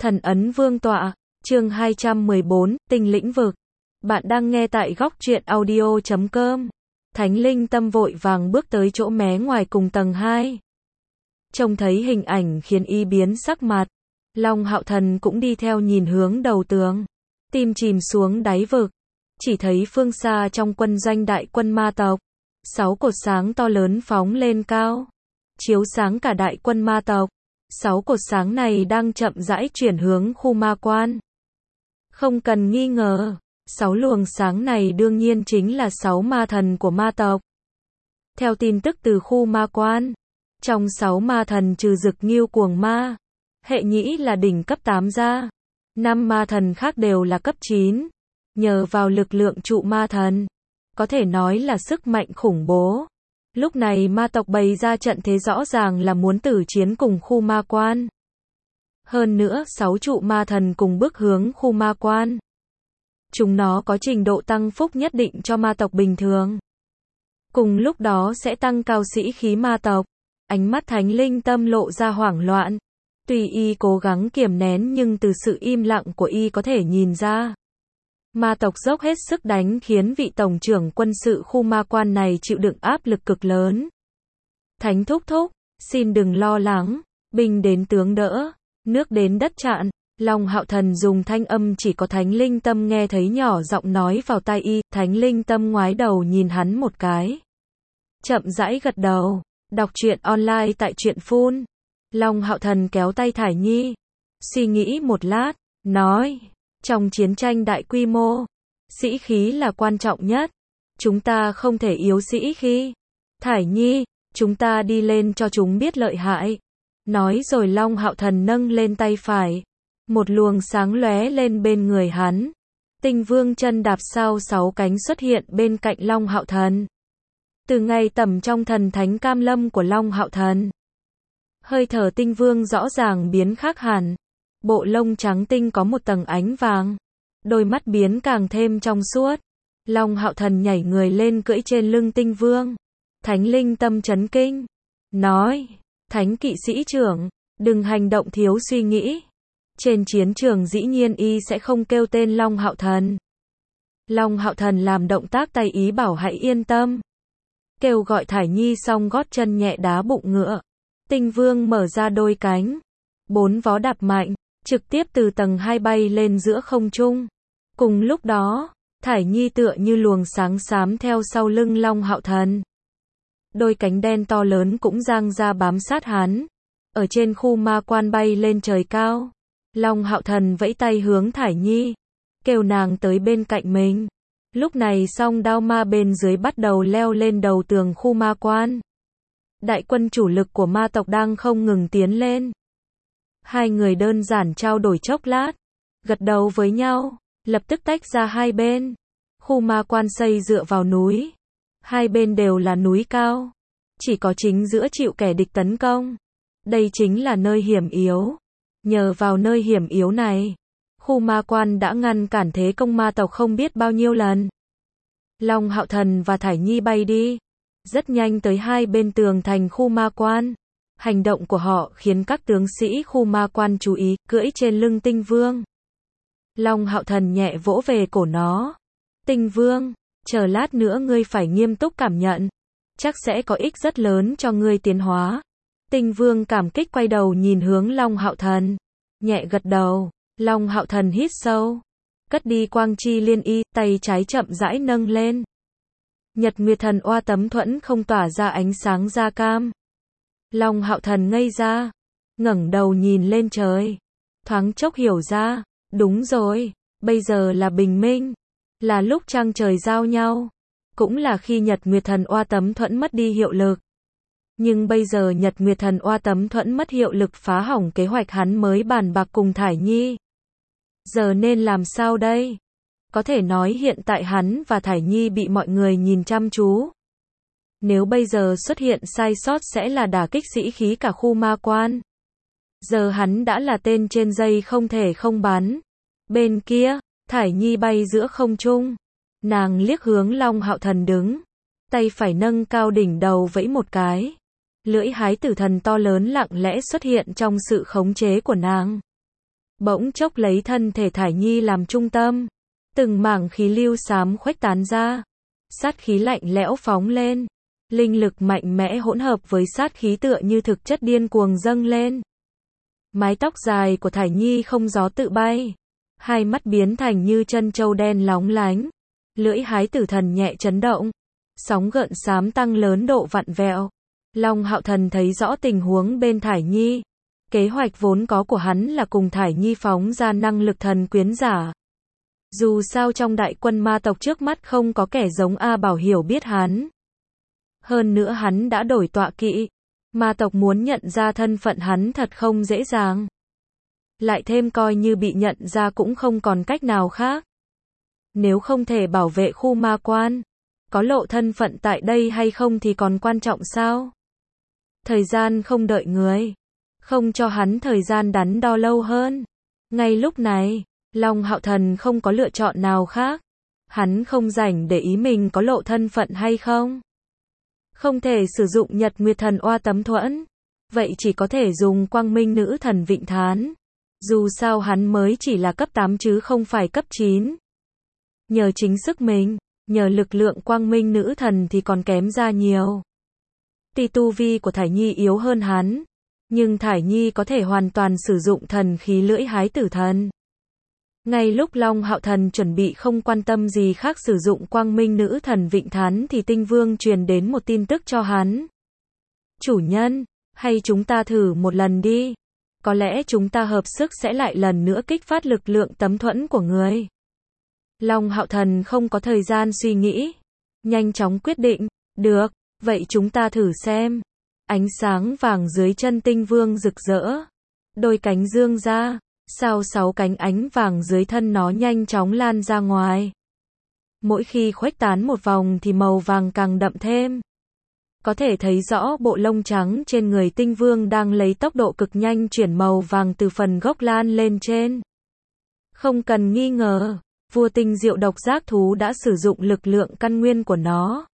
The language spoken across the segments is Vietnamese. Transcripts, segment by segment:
Thần ấn vương tọa, chương 214, tinh lĩnh vực. Bạn đang nghe tại góc truyện audio.com. Thánh Linh Tâm vội vàng bước tới chỗ mé ngoài cùng tầng 2. Trông thấy hình ảnh khiến y biến sắc mặt. Long Hạo Thần cũng đi theo nhìn hướng đầu tường. Tim chìm xuống đáy vực. Chỉ thấy phương xa trong quân doanh đại quân ma tộc. 6 cột sáng to lớn phóng lên cao. Chiếu sáng cả đại quân ma tộc. 6 cột sáng này đang chậm rãi chuyển hướng khu ma quan. Không cần nghi ngờ, 6 luồng sáng này đương nhiên chính là 6 ma thần của ma tộc. Theo tin tức từ khu ma quan, trong 6 ma thần trừ Dực Ngưu Cuồng Ma, Hệ Nhĩ là đỉnh cấp 8 ra, 5 ma thần khác đều là cấp 9. Nhờ vào lực lượng trụ ma thần, có thể nói là sức mạnh khủng bố. Lúc này ma tộc bày ra trận thế rõ ràng là muốn tử chiến cùng khu ma quan. Hơn nữa 6 trụ ma thần cùng bước hướng khu ma quan. Chúng nó có trình độ tăng phúc nhất định cho ma tộc bình thường. Cùng lúc đó sẽ tăng cao sĩ khí ma tộc. Ánh mắt Thánh Linh Tâm lộ ra hoảng loạn. Tuy y cố gắng kiềm nén nhưng từ sự im lặng của y có thể nhìn ra. Ma tộc dốc hết sức đánh khiến vị tổng trưởng quân sự khu ma quan này chịu đựng áp lực cực lớn. Thánh thúc thúc, xin đừng lo lắng, binh đến tướng đỡ, nước đến đất chặn. Long Hạo Thần dùng thanh âm chỉ có Thánh Linh Tâm nghe thấy nhỏ giọng nói vào tai y. Thánh Linh Tâm ngoái đầu nhìn hắn một cái. Chậm rãi gật đầu, đọc truyện online tại truyện phun. Long Hạo Thần kéo tay Thải Nhi, suy nghĩ một lát, nói. Trong chiến tranh đại quy mô, sĩ khí là quan trọng nhất. Chúng ta không thể yếu sĩ khí. Thải Nhi, chúng ta đi lên cho chúng biết lợi hại. Nói rồi Long Hạo Thần nâng lên tay phải. Một luồng sáng lóe lên bên người hắn. Tinh Vương chân đạp sau 6 cánh xuất hiện bên cạnh Long Hạo Thần. Từ ngay tầm trong thần thánh cam lâm của Long Hạo Thần, hơi thở Tinh Vương rõ ràng biến khác hẳn. Bộ lông trắng tinh có một tầng ánh vàng. Đôi mắt biến càng thêm trong suốt. Long Hạo Thần nhảy người lên cưỡi trên lưng Tinh Vương. Thánh Linh Tâm chấn kinh. Nói, Thánh kỵ sĩ trưởng, đừng hành động thiếu suy nghĩ. Trên chiến trường dĩ nhiên y sẽ không kêu tên Long Hạo Thần. Long Hạo Thần làm động tác tay ý bảo hãy yên tâm. Kêu gọi Thải Nhi xong gót chân nhẹ đá bụng ngựa. Tinh Vương mở ra đôi cánh. 4 vó đạp mạnh. Trực tiếp từ tầng 2 bay lên giữa không trung. Cùng lúc đó, Thải Nhi tựa như luồng sáng xám theo sau lưng Long Hạo Thần. Đôi cánh đen to lớn cũng giang ra bám sát hắn. Ở trên khu ma quan bay lên trời cao. Long Hạo Thần vẫy tay hướng Thải Nhi, kêu nàng tới bên cạnh mình. Lúc này song đao ma bên dưới bắt đầu leo lên đầu tường khu ma quan. Đại quân chủ lực của ma tộc đang không ngừng tiến lên. Hai người đơn giản trao đổi chốc lát, gật đầu với nhau, lập tức tách ra hai bên. Khu ma quan xây dựa vào núi, hai bên đều là núi cao, chỉ có chính giữa chịu kẻ địch tấn công. Đây chính là nơi hiểm yếu. Nhờ vào nơi hiểm yếu này, khu ma quan đã ngăn cản thế công ma tộc không biết bao nhiêu lần. Long Hạo Thần và Thải Nhi bay đi, rất nhanh tới hai bên tường thành khu ma quan. Hành động của họ khiến các tướng sĩ khu ma quan chú ý, cưỡi trên lưng Tinh Vương. Long Hạo Thần nhẹ vỗ về cổ nó. Tinh Vương, chờ lát nữa ngươi phải nghiêm túc cảm nhận. Chắc sẽ có ích rất lớn cho ngươi tiến hóa. Tinh Vương cảm kích quay đầu nhìn hướng Long Hạo Thần. Nhẹ gật đầu. Long Hạo Thần hít sâu. Cất đi quang chi liên y, tay trái chậm rãi nâng lên. Nhật Nguyệt Thần Oa tấm thuẫn không tỏa ra ánh sáng da cam. Long Hạo Thần ngây ra, ngẩng đầu nhìn lên trời, thoáng chốc hiểu ra, đúng rồi, bây giờ là bình minh, là lúc trăng trời giao nhau, cũng là khi Nhật Nguyệt Thần Oa tấm thuẫn mất đi hiệu lực. Nhưng bây giờ Nhật Nguyệt Thần Oa tấm thuẫn mất hiệu lực phá hỏng kế hoạch hắn mới bàn bạc cùng Thải Nhi. Giờ nên làm sao đây? Có thể nói hiện tại hắn và Thải Nhi bị mọi người nhìn chăm chú. Nếu bây giờ xuất hiện sai sót sẽ là đả kích sĩ khí cả khu ma quan. Giờ hắn đã là tên trên dây không thể không bắn. Bên kia, Thải Nhi bay giữa không trung. Nàng liếc hướng Long Hạo Thần đứng. Tay phải nâng cao đỉnh đầu vẫy một cái. Lưỡi hái tử thần to lớn lặng lẽ xuất hiện trong sự khống chế của nàng. Bỗng chốc lấy thân thể Thải Nhi làm trung tâm, từng mảng khí lưu xám khuếch tán ra, sát khí lạnh lẽo phóng lên, linh lực mạnh mẽ hỗn hợp với sát khí tựa như thực chất điên cuồng dâng lên. Mái tóc dài của Thải Nhi không gió tự bay, hai mắt biến thành như chân châu đen lóng lánh, lưỡi hái tử thần nhẹ chấn động, sóng gợn xám tăng lớn độ vặn vẹo. Long Hạo Thần thấy rõ tình huống bên Thải Nhi. Kế hoạch vốn có của hắn là cùng Thải Nhi phóng ra năng lực thần quyến giả. Dù sao trong đại quân ma tộc trước mắt không có kẻ giống A Bảo hiểu biết hắn. Hơn nữa hắn đã đổi tọa kỵ. Ma tộc muốn nhận ra thân phận hắn thật không dễ dàng. Lại thêm coi như bị nhận ra cũng không còn cách nào khác. Nếu không thể bảo vệ khu ma quan, có lộ thân phận tại đây hay không thì còn quan trọng sao? Thời gian không đợi người, không cho hắn thời gian đắn đo lâu hơn. Ngay lúc này, Long Hạo Thần không có lựa chọn nào khác. Hắn không rảnh để ý mình có lộ thân phận hay không. Không thể sử dụng Nhật Nguyệt Thần Oa Tấm Thuẫn, vậy chỉ có thể dùng Quang Minh Nữ Thần Vịnh Thán. Dù sao hắn mới chỉ là cấp 8 chứ không phải cấp 9. Nhờ chính sức mình, nhờ lực lượng Quang Minh Nữ Thần thì còn kém ra nhiều. Tuy tu vi của Thải Nhi yếu hơn hắn, nhưng Thải Nhi có thể hoàn toàn sử dụng thần khí lưỡi hái tử thần. Ngay lúc Long Hạo Thần chuẩn bị không quan tâm gì khác sử dụng Quang Minh Nữ Thần Vịnh Thán thì Tinh Vương truyền đến một tin tức cho hắn. Chủ nhân, hay chúng ta thử một lần đi. Có lẽ chúng ta hợp sức sẽ lại lần nữa kích phát lực lượng tấm thuẫn của người. Long Hạo Thần không có thời gian suy nghĩ. Nhanh chóng quyết định, được, vậy chúng ta thử xem. Ánh sáng vàng dưới chân Tinh Vương rực rỡ. Đôi cánh dương ra, sao 6 cánh ánh vàng dưới thân nó nhanh chóng lan ra ngoài. Mỗi khi khuếch tán một vòng thì màu vàng càng đậm thêm. Có thể thấy rõ bộ lông trắng trên người Tinh Vương đang lấy tốc độ cực nhanh chuyển màu vàng từ phần gốc lan lên trên. Không cần nghi ngờ, vua Tinh Diệu độc giác thú đã sử dụng lực lượng căn nguyên của nó.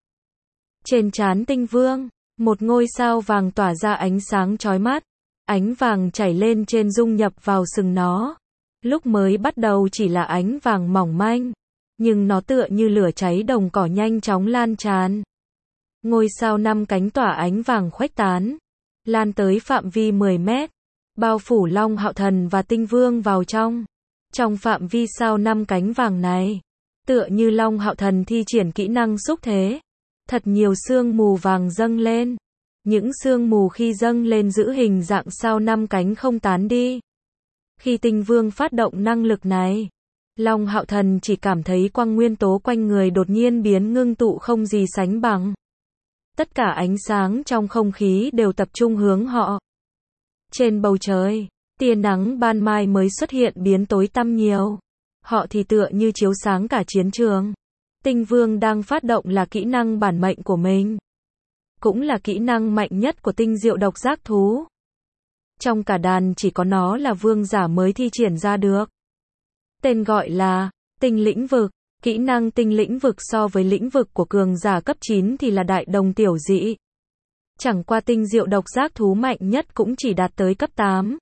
Trên trán Tinh Vương, một ngôi sao vàng tỏa ra ánh sáng chói mắt. Ánh vàng chảy lên trên dung nhập vào sừng nó. Lúc mới bắt đầu chỉ là ánh vàng mỏng manh, nhưng nó tựa như lửa cháy đồng cỏ nhanh chóng lan tràn. Ngôi sao 5 cánh tỏa ánh vàng khuếch tán, lan tới phạm vi 10 mét, bao phủ Long Hạo Thần và Tinh Vương vào trong. Trong phạm vi sao 5 cánh vàng này, tựa như Long Hạo Thần thi triển kỹ năng xúc thế. Thật nhiều sương mù vàng dâng lên. Những sương mù khi dâng lên giữ hình dạng sao 5 cánh không tán đi. Khi Tinh Vương phát động năng lực này, Long Hạo Thần chỉ cảm thấy quang nguyên tố quanh người đột nhiên biến ngưng tụ không gì sánh bằng. Tất cả ánh sáng trong không khí đều tập trung hướng họ. Trên bầu trời, tia nắng ban mai mới xuất hiện biến tối tăm nhiều. Họ thì tựa như chiếu sáng cả chiến trường. Tinh Vương đang phát động là kỹ năng bản mệnh của mình. Cũng là kỹ năng mạnh nhất của Tinh Diệu độc giác thú. Trong cả đàn chỉ có nó là vương giả mới thi triển ra được. Tên gọi là Tinh Lĩnh Vực. Kỹ năng Tinh Lĩnh Vực so với lĩnh vực của cường giả cấp 9 thì là đại đồng tiểu dị. Chẳng qua Tinh Diệu độc giác thú mạnh nhất cũng chỉ đạt tới cấp 8.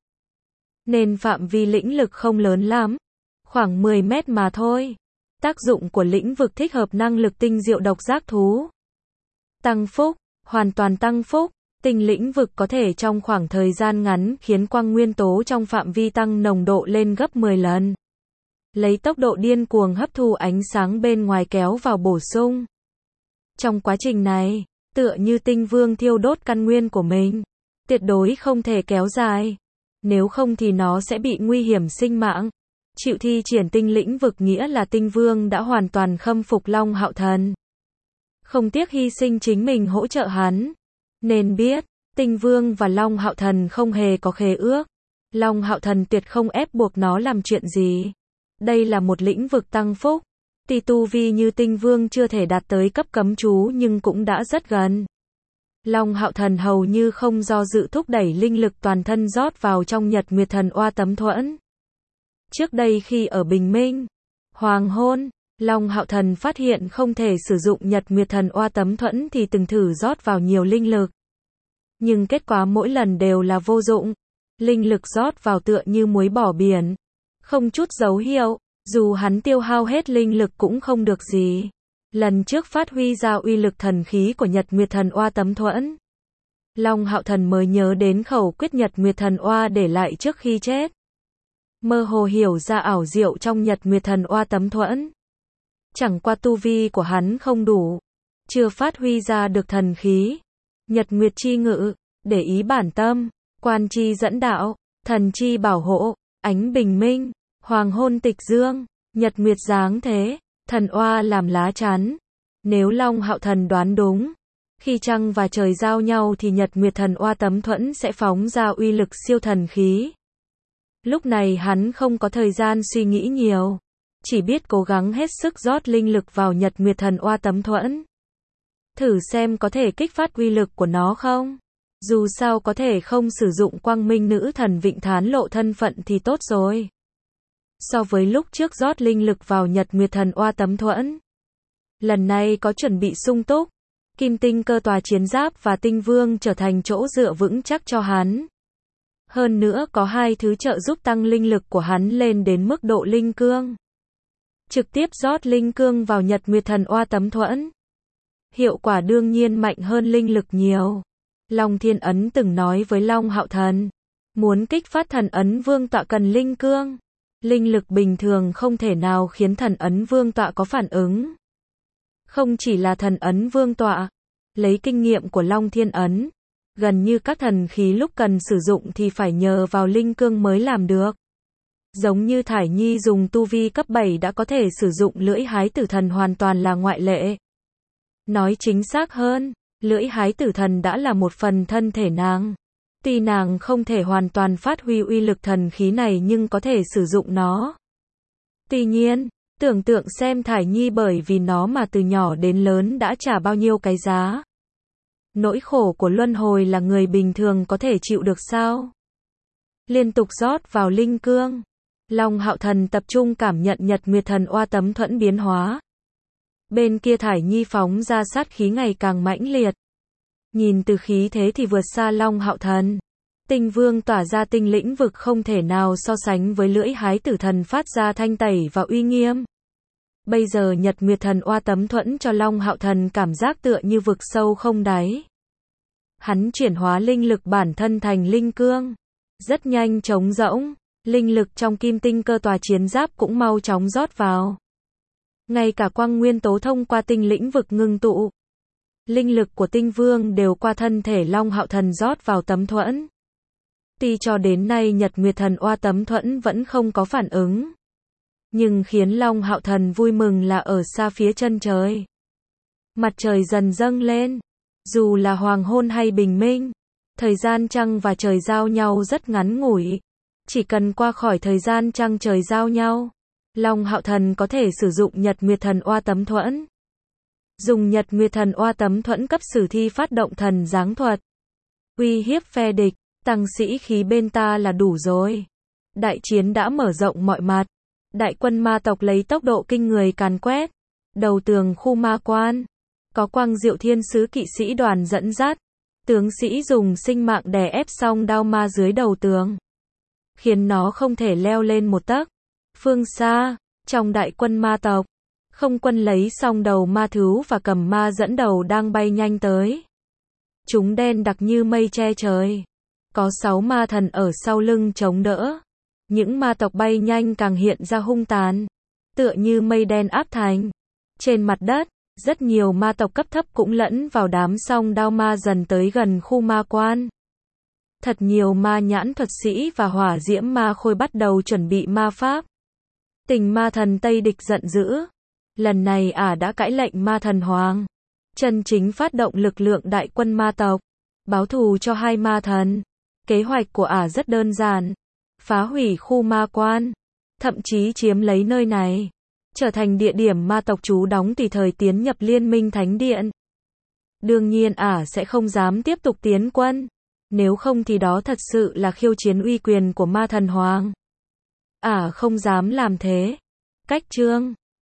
Nên phạm vi lĩnh lực không lớn lắm. Khoảng 10 mét mà thôi. Tác dụng của lĩnh vực thích hợp năng lực Tinh Diệu độc giác thú. Tăng phúc. Hoàn toàn tăng phúc. Tinh lĩnh vực có thể trong khoảng thời gian ngắn khiến quang nguyên tố trong phạm vi tăng nồng độ lên gấp 10 lần. Lấy tốc độ điên cuồng hấp thu ánh sáng bên ngoài kéo vào bổ sung. Trong quá trình này, tựa như Tinh Vương thiêu đốt căn nguyên của mình. Tuyệt đối không thể kéo dài. Nếu không thì nó sẽ bị nguy hiểm sinh mạng. Chịu thi triển tinh lĩnh vực nghĩa là Tinh Vương đã hoàn toàn khâm phục Long Hạo Thần. Không tiếc hy sinh chính mình hỗ trợ hắn. Nên biết, Tinh Vương và Long Hạo Thần không hề có khế ước. Long Hạo Thần tuyệt không ép buộc nó làm chuyện gì. Đây là một lĩnh vực tăng phúc. Tuy tu vi như Tinh Vương chưa thể đạt tới cấp cấm chú nhưng cũng đã rất gần. Long Hạo Thần hầu như không do dự thúc đẩy linh lực toàn thân rót vào trong Nhật Nguyệt Thần Oa Tấm Thuẫn. Trước đây khi ở Bình Minh, Hoàng Hôn, Long Hạo Thần phát hiện không thể sử dụng Nhật Nguyệt Thần Oa Tấm Thuẫn thì từng thử rót vào nhiều linh lực. Nhưng kết quả mỗi lần đều là vô dụng. Linh lực rót vào tựa như muối bỏ biển. Không chút dấu hiệu, dù hắn tiêu hao hết linh lực cũng không được gì. Lần trước phát huy ra uy lực thần khí của Nhật Nguyệt Thần Oa Tấm Thuẫn, Long Hạo Thần mới nhớ đến khẩu quyết Nhật Nguyệt Thần Oa để lại trước khi chết. Mơ hồ hiểu ra ảo diệu trong Nhật Nguyệt Thần Oa Tấm Thuẫn. Chẳng qua tu vi của hắn không đủ, chưa phát huy ra được thần khí. Nhật Nguyệt chi ngự, để ý bản tâm, quan chi dẫn đạo, thần chi bảo hộ, ánh bình minh, hoàng hôn tịch dương, nhật nguyệt giáng thế, thần oa làm lá chắn. Nếu Long Hạo Thần đoán đúng, khi trăng và trời giao nhau thì Nhật Nguyệt Thần Oa Tấm Thuẫn sẽ phóng ra uy lực siêu thần khí. Lúc này hắn không có thời gian suy nghĩ nhiều, chỉ biết cố gắng hết sức rót linh lực vào Nhật Nguyệt Thần Oa Tấm Thuẫn. Thử xem có thể kích phát uy lực của nó không? Dù sao có thể không sử dụng Quang Minh Nữ Thần Vịnh Thán lộ thân phận thì tốt rồi. So với lúc trước rót linh lực vào Nhật Nguyệt Thần Oa Tấm Thuẫn, lần này có chuẩn bị sung túc, Kim Tinh Cơ Tòa Chiến Giáp và Tinh Vương trở thành chỗ dựa vững chắc cho hắn. Hơn nữa có hai thứ trợ giúp tăng linh lực của hắn lên đến mức độ linh cương. Trực tiếp rót linh cương vào Nhật Nguyệt Thần Oa Tấm Thuẫn, hiệu quả đương nhiên mạnh hơn linh lực nhiều. Long Thiên Ấn từng nói với Long Hạo Thần, muốn kích phát thần ấn vương tọa cần linh cương. Linh lực bình thường không thể nào khiến thần ấn vương tọa có phản ứng. Không chỉ là thần ấn vương tọa, lấy kinh nghiệm của Long Thiên Ấn, gần như các thần khí lúc cần sử dụng thì phải nhờ vào linh cương mới làm được. Giống như Thải Nhi dùng tu vi cấp 7 đã có thể sử dụng lưỡi hái tử thần hoàn toàn là ngoại lệ. Nói chính xác hơn, lưỡi hái tử thần đã là một phần thân thể nàng. Tuy nàng không thể hoàn toàn phát huy uy lực thần khí này nhưng có thể sử dụng nó. Tuy nhiên, tưởng tượng xem Thải Nhi bởi vì nó mà từ nhỏ đến lớn đã trả bao nhiêu cái giá. Nỗi khổ của luân hồi là người bình thường có thể chịu được sao? Liên tục rót vào linh cương, Long Hạo Thần tập trung cảm nhận Nhật Nguyệt Thần Oa Tấm Thuẫn biến hóa. Bên kia Thải Nhi phóng ra sát khí ngày càng mãnh liệt. Nhìn từ khí thế thì vượt xa Long Hạo Thần. Tinh Vương tỏa ra tinh lĩnh vực không thể nào so sánh với lưỡi hái tử thần phát ra thanh tẩy và uy nghiêm. Bây giờ Nhật Nguyệt Thần Oa Tấm Thuẫn cho Long Hạo Thần cảm giác tựa như vực sâu không đáy. Hắn chuyển hóa linh lực bản thân thành linh cương. Rất nhanh trống rỗng, linh lực trong Kim Tinh Cơ Tòa Chiến Giáp cũng mau chóng rót vào. Ngay cả quang nguyên tố thông qua tinh lĩnh vực ngưng tụ. Linh lực của Tinh Vương đều qua thân thể Long Hạo Thần rót vào tấm thuẫn. Tuy cho đến nay Nhật Nguyệt Thần Oa Tấm Thuẫn vẫn không có phản ứng, nhưng khiến Long Hạo Thần vui mừng là ở xa phía chân trời. Mặt trời dần dâng lên, dù là hoàng hôn hay bình minh, thời gian trăng và trời giao nhau rất ngắn ngủi. Chỉ cần qua khỏi thời gian trăng trời giao nhau, Long Hạo Thần có thể sử dụng Nhật Nguyệt Thần Oa Tấm Thuẫn. Dùng Nhật Nguyệt Thần Oa Tấm Thuẫn cấp sử thi phát động thần giáng thuật. Uy hiếp phe địch, tăng sĩ khí bên ta là đủ rồi. Đại chiến đã mở rộng mọi mặt. Đại quân ma tộc lấy tốc độ kinh người càn quét. Đầu tường khu ma quan. Có Quang Diệu Thiên Sứ kỵ sĩ đoàn dẫn dắt. Tướng sĩ dùng sinh mạng đè ép song đao ma dưới đầu tường, khiến nó không thể leo lên một tấc. Phương xa, trong đại quân ma tộc, không quân lấy song đầu ma thú và cầm ma dẫn đầu đang bay nhanh tới. Chúng đen đặc như mây che trời. Có 6 ma thần ở sau lưng chống đỡ. Những ma tộc bay nhanh càng hiện ra hung tàn, tựa như mây đen áp thành. Trên mặt đất, rất nhiều ma tộc cấp thấp cũng lẫn vào đám song đao ma dần tới gần khu ma quan. Thật nhiều ma nhãn thuật sĩ và hỏa diễm ma khôi bắt đầu chuẩn bị ma pháp. Tình ma thần Tây Địch giận dữ. Lần này đã cãi lệnh ma thần hoàng. Chân chính phát động lực lượng đại quân ma tộc. Báo thù cho hai ma thần. Kế hoạch của rất đơn giản. Phá hủy khu ma quan. Thậm chí chiếm lấy nơi này. Trở thành địa điểm ma tộc trú đóng tùy thời tiến nhập Liên minh Thánh Điện. Đương nhiên sẽ không dám tiếp tục tiến quân. Nếu không thì đó thật sự là khiêu chiến uy quyền của ma thần hoàng. Không dám làm thế. Cách chương